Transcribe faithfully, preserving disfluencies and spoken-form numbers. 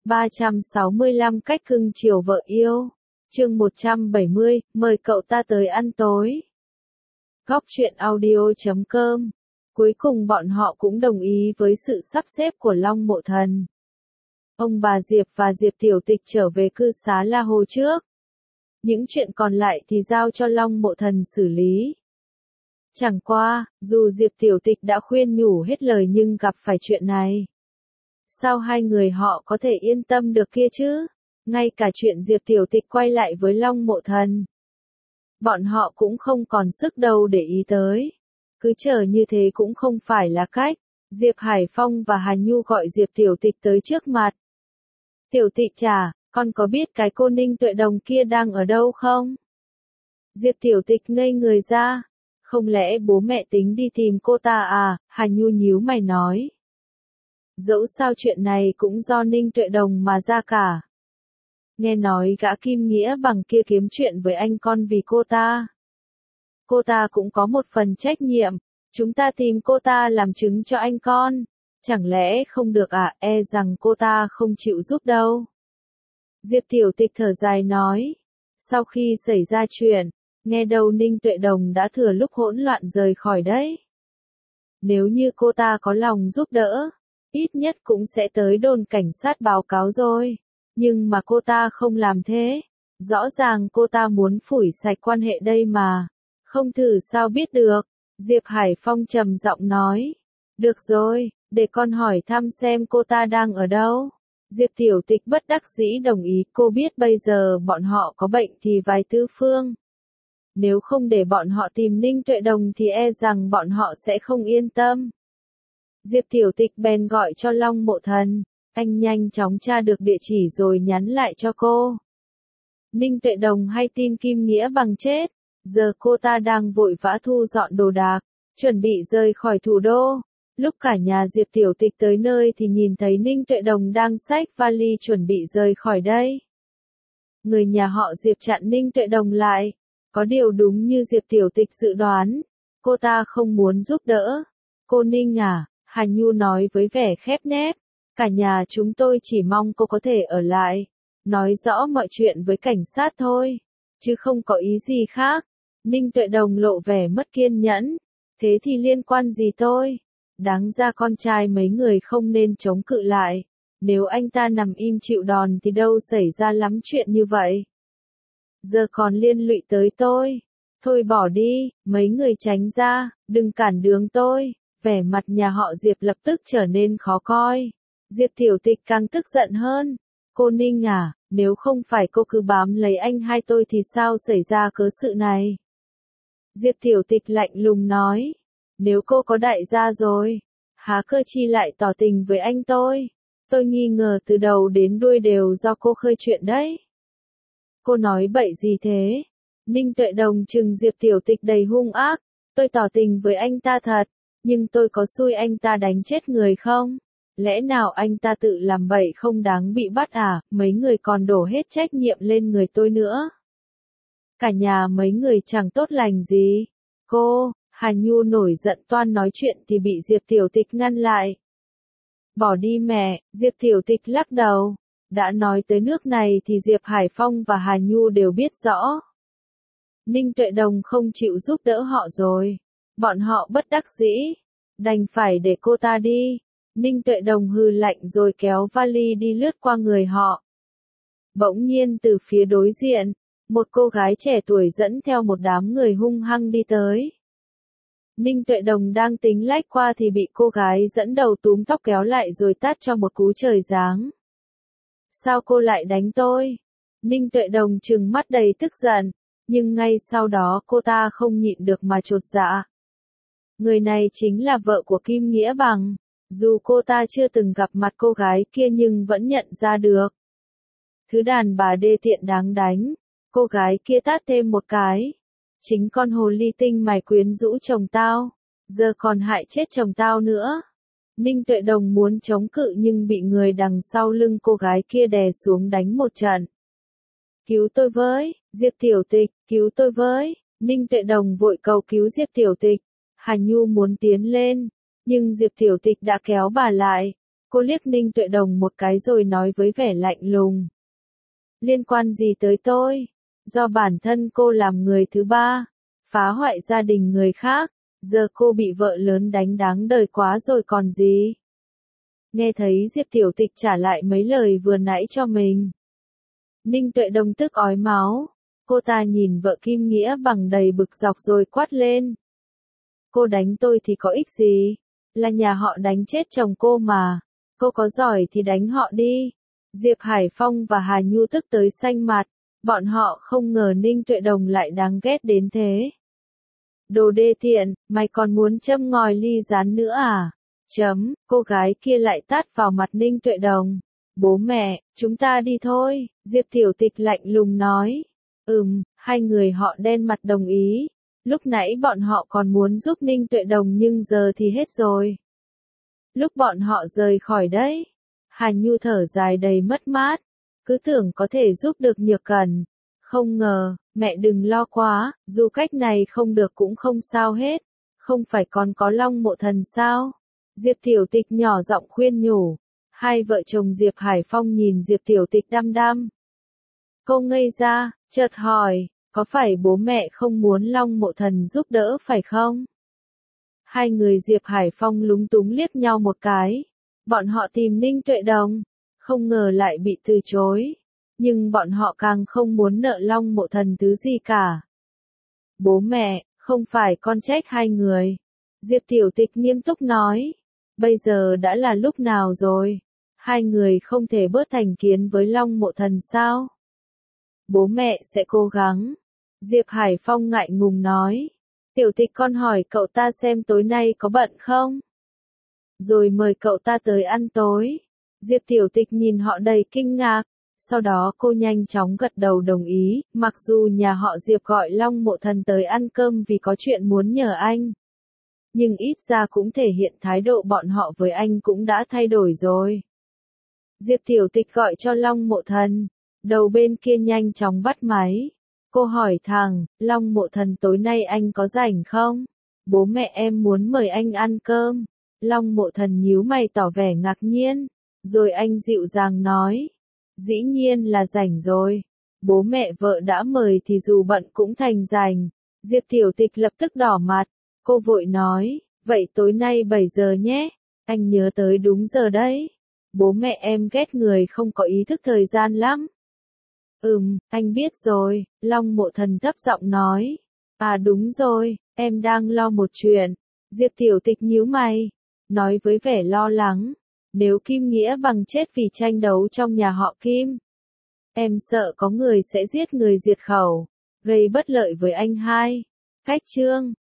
ba trăm sáu mươi lăm cách cưng chiều vợ yêu. Chương một trăm bảy mươi, mời cậu ta tới ăn tối. Góc truyện audio chấm com. Cuối cùng bọn họ cũng đồng ý với sự sắp xếp của Long Mộ Thần. Ông bà Diệp và Diệp Tiểu Tịch trở về cư xá La Hồ trước. Những chuyện còn lại thì giao cho Long Mộ Thần xử lý. Chẳng qua, dù Diệp Tiểu Tịch đã khuyên nhủ hết lời nhưng gặp phải chuyện này. Sao hai người họ có thể yên tâm được kia chứ? Ngay cả chuyện Diệp Tiểu Tịch quay lại với Long Mộ Thần, bọn họ cũng không còn sức đâu để ý tới. Cứ chờ như thế cũng không phải là cách. Diệp Hải Phong và Hà Nhu gọi Diệp Tiểu Tịch tới trước mặt. Tiểu Tịch à, con có biết cái cô Ninh Tuệ Đồng kia đang ở đâu không? Diệp Tiểu Tịch ngây người ra. Không lẽ bố mẹ tính đi tìm cô ta à? Hà Nhu nhíu mày nói. Dẫu sao chuyện này cũng do Ninh Tuệ Đồng mà ra cả. Nghe nói gã Kim Nghĩa Bằng kia kiếm chuyện với anh con vì cô ta. Cô ta cũng có một phần trách nhiệm. Chúng ta tìm cô ta làm chứng cho anh con. Chẳng lẽ không được à? E rằng cô ta không chịu giúp đâu. Diệp Tiểu Tịch thở dài nói. Sau khi xảy ra chuyện, nghe đâu Ninh Tuệ Đồng đã thừa lúc hỗn loạn rời khỏi đấy. Nếu như cô ta có lòng giúp đỡ, ít nhất cũng sẽ tới đồn cảnh sát báo cáo rồi. Nhưng mà cô ta không làm thế. Rõ ràng cô ta muốn phủi sạch quan hệ đây mà. Không thử sao biết được. Diệp Hải Phong trầm giọng nói. Được rồi, để con hỏi thăm xem cô ta đang ở đâu. Diệp Tiểu Tịch bất đắc dĩ đồng ý. Cô biết bây giờ bọn họ có bệnh thì vài tư phương. Nếu không để bọn họ tìm Ninh Tuệ Đồng thì e rằng bọn họ sẽ không yên tâm. Diệp Tiểu Tịch bèn gọi cho Long Mộ Thần. Anh nhanh chóng tra được địa chỉ rồi nhắn lại cho cô. Ninh Tuệ Đồng hay tin Kim Nghĩa Bằng chết. Giờ cô ta đang vội vã thu dọn đồ đạc, chuẩn bị rời khỏi thủ đô. Lúc cả nhà Diệp Tiểu Tịch tới nơi thì nhìn thấy Ninh Tuệ Đồng đang xách vali chuẩn bị rời khỏi đây. Người nhà họ Diệp chặn Ninh Tuệ Đồng lại. Có điều đúng như Diệp Tiểu Tịch dự đoán, cô ta không muốn giúp đỡ. Cô Ninh à, Hà Nhu nói với vẻ khép nép. Cả nhà chúng tôi chỉ mong cô có thể ở lại, nói rõ mọi chuyện với cảnh sát thôi, chứ không có ý gì khác. Ninh Tuệ Đồng lộ vẻ mất kiên nhẫn. Thế thì liên quan gì tôi? Đáng ra con trai mấy người không nên chống cự lại. Nếu anh ta nằm im chịu đòn thì đâu xảy ra lắm chuyện như vậy. Giờ còn liên lụy tới tôi. Thôi bỏ đi, mấy người tránh ra, đừng cản đường tôi. Vẻ mặt nhà họ Diệp lập tức trở nên khó coi. Diệp Tiểu Tịch càng tức giận hơn. Cô Ninh à, nếu không phải cô cứ bám lấy anh hai tôi thì sao xảy ra cớ sự này? Diệp Tiểu Tịch lạnh lùng nói. Nếu cô có đại gia rồi, há cơ chi lại tỏ tình với anh tôi? Tôi nghi ngờ từ đầu đến đuôi đều do cô khơi chuyện đấy. Cô nói bậy gì thế? Ninh Tuệ Đồng trừng Diệp Tiểu Tịch đầy hung ác. Tôi tỏ tình với anh ta thật, nhưng tôi có xui anh ta đánh chết người không? Lẽ nào anh ta tự làm bậy không đáng bị bắt à? Mấy người còn đổ hết trách nhiệm lên người tôi nữa. Cả nhà mấy người chẳng tốt lành gì. Cô, Hà Nhu nổi giận toan nói chuyện thì bị Diệp Tiểu Tịch ngăn lại. Bỏ đi mẹ, Diệp Tiểu Tịch lắc đầu. Đã nói tới nước này thì Diệp Hải Phong và Hà Nhu đều biết rõ. Ninh Tuệ Đồng không chịu giúp đỡ họ rồi. Bọn họ bất đắc dĩ. Đành phải để cô ta đi. Ninh Tuệ Đồng hừ lạnh rồi kéo vali đi lướt qua người họ. Bỗng nhiên từ phía đối diện, một cô gái trẻ tuổi dẫn theo một đám người hung hăng đi tới. Ninh Tuệ Đồng đang tính lách qua thì bị cô gái dẫn đầu túm tóc kéo lại rồi tát cho một cú trời giáng. Sao cô lại đánh tôi? Ninh Tuệ Đồng trừng mắt đầy tức giận, nhưng ngay sau đó cô ta không nhịn được mà chột dạ. Người này chính là vợ của Kim Nghĩa Bằng. Dù cô ta chưa từng gặp mặt cô gái kia nhưng vẫn nhận ra được. Thứ đàn bà đê tiện đáng đánh. Cô gái kia tát thêm một cái. Chính con hồ ly tinh mày quyến rũ chồng tao. Giờ còn hại chết chồng tao nữa. Ninh Tuệ Đồng muốn chống cự nhưng bị người đằng sau lưng cô gái kia đè xuống đánh một trận. Cứu tôi với, Diệp Tiểu Tịch, cứu tôi với. Ninh Tuệ Đồng vội cầu cứu Diệp Tiểu Tịch. Hà Nhu muốn tiến lên, nhưng Diệp Tiểu Tịch đã kéo bà lại. Cô liếc Ninh Tuệ Đồng một cái rồi nói với vẻ lạnh lùng. Liên quan gì tới tôi? Do bản thân cô làm người thứ ba, phá hoại gia đình người khác, giờ cô bị vợ lớn đánh đáng đời quá rồi còn gì? Nghe thấy Diệp Tiểu Tịch trả lại mấy lời vừa nãy cho mình. Ninh Tuệ Đồng tức ói máu, cô ta nhìn vợ Kim Nghĩa bằng đầy bực dọc rồi quát lên. Cô đánh tôi thì có ích gì? Là nhà họ đánh chết chồng cô mà. Cô có giỏi thì đánh họ đi. Diệp Hải Phong và Hà Nhu tức tới xanh mặt. Bọn họ không ngờ Ninh Tuệ Đồng lại đáng ghét đến thế. Đồ đê tiện, mày còn muốn châm ngòi ly rán nữa à? Chấm, cô gái kia lại tát vào mặt Ninh Tuệ Đồng. Bố mẹ, chúng ta đi thôi, Diệp Tiểu Tịch lạnh lùng nói. Ừm, hai người họ đen mặt đồng ý. Lúc nãy bọn họ còn muốn giúp Ninh Tuệ Đồng nhưng giờ thì hết rồi. Lúc bọn họ rời khỏi đấy, Hà Nhu thở dài đầy mất mát. Cứ tưởng có thể giúp được Nhược Cẩn. Không ngờ, mẹ đừng lo quá, dù cách này không được cũng không sao hết. Không phải còn có Long Mộ Thần sao? Diệp Tiểu Tịch nhỏ giọng khuyên nhủ. Hai vợ chồng Diệp Hải Phong nhìn Diệp Tiểu Tịch đăm đăm. Cô ngây ra, chợt hỏi, có phải bố mẹ không muốn Long Mộ Thần giúp đỡ phải không? Hai người Diệp Hải Phong lúng túng liếc nhau một cái. Bọn họ tìm Ninh Tuệ Đồng, không ngờ lại bị từ chối. Nhưng bọn họ càng không muốn nợ Long Mộ Thần thứ gì cả. Bố mẹ, không phải con trách hai người. Diệp Tiểu Tịch nghiêm túc nói. Bây giờ đã là lúc nào rồi? Hai người không thể bớt thành kiến với Long Mộ Thần sao? Bố mẹ sẽ cố gắng. Diệp Hải Phong ngại ngùng nói. Tiểu Tịch con hỏi cậu ta xem tối nay có bận không? Rồi mời cậu ta tới ăn tối. Diệp Tiểu Tịch nhìn họ đầy kinh ngạc. Sau đó cô nhanh chóng gật đầu đồng ý, mặc dù nhà họ Diệp gọi Long Mộ Thần tới ăn cơm vì có chuyện muốn nhờ anh. Nhưng ít ra cũng thể hiện thái độ bọn họ với anh cũng đã thay đổi rồi. Diệp Tiểu Tịch gọi cho Long Mộ Thần. Đầu bên kia nhanh chóng bắt máy. Cô hỏi thẳng, Long Mộ Thần tối nay anh có rảnh không? Bố mẹ em muốn mời anh ăn cơm. Long Mộ Thần nhíu mày tỏ vẻ ngạc nhiên. Rồi anh dịu dàng nói. Dĩ nhiên là rảnh rồi. Bố mẹ vợ đã mời thì dù bận cũng thành rảnh. Diệp Tiểu Tịch lập tức đỏ mặt. Cô vội nói, vậy tối nay bảy giờ nhé. Anh nhớ tới đúng giờ đấy. Bố mẹ em ghét người không có ý thức thời gian lắm. Ừm, anh biết rồi, Long Mộ Thần thấp giọng nói. À đúng rồi, em đang lo một chuyện. Diệp Tiểu Tịch nhíu mày, nói với vẻ lo lắng. Nếu Kim Nghĩa bằng chết vì tranh đấu trong nhà họ Kim, em sợ có người sẽ giết người diệt khẩu, gây bất lợi với anh hai. Cách chương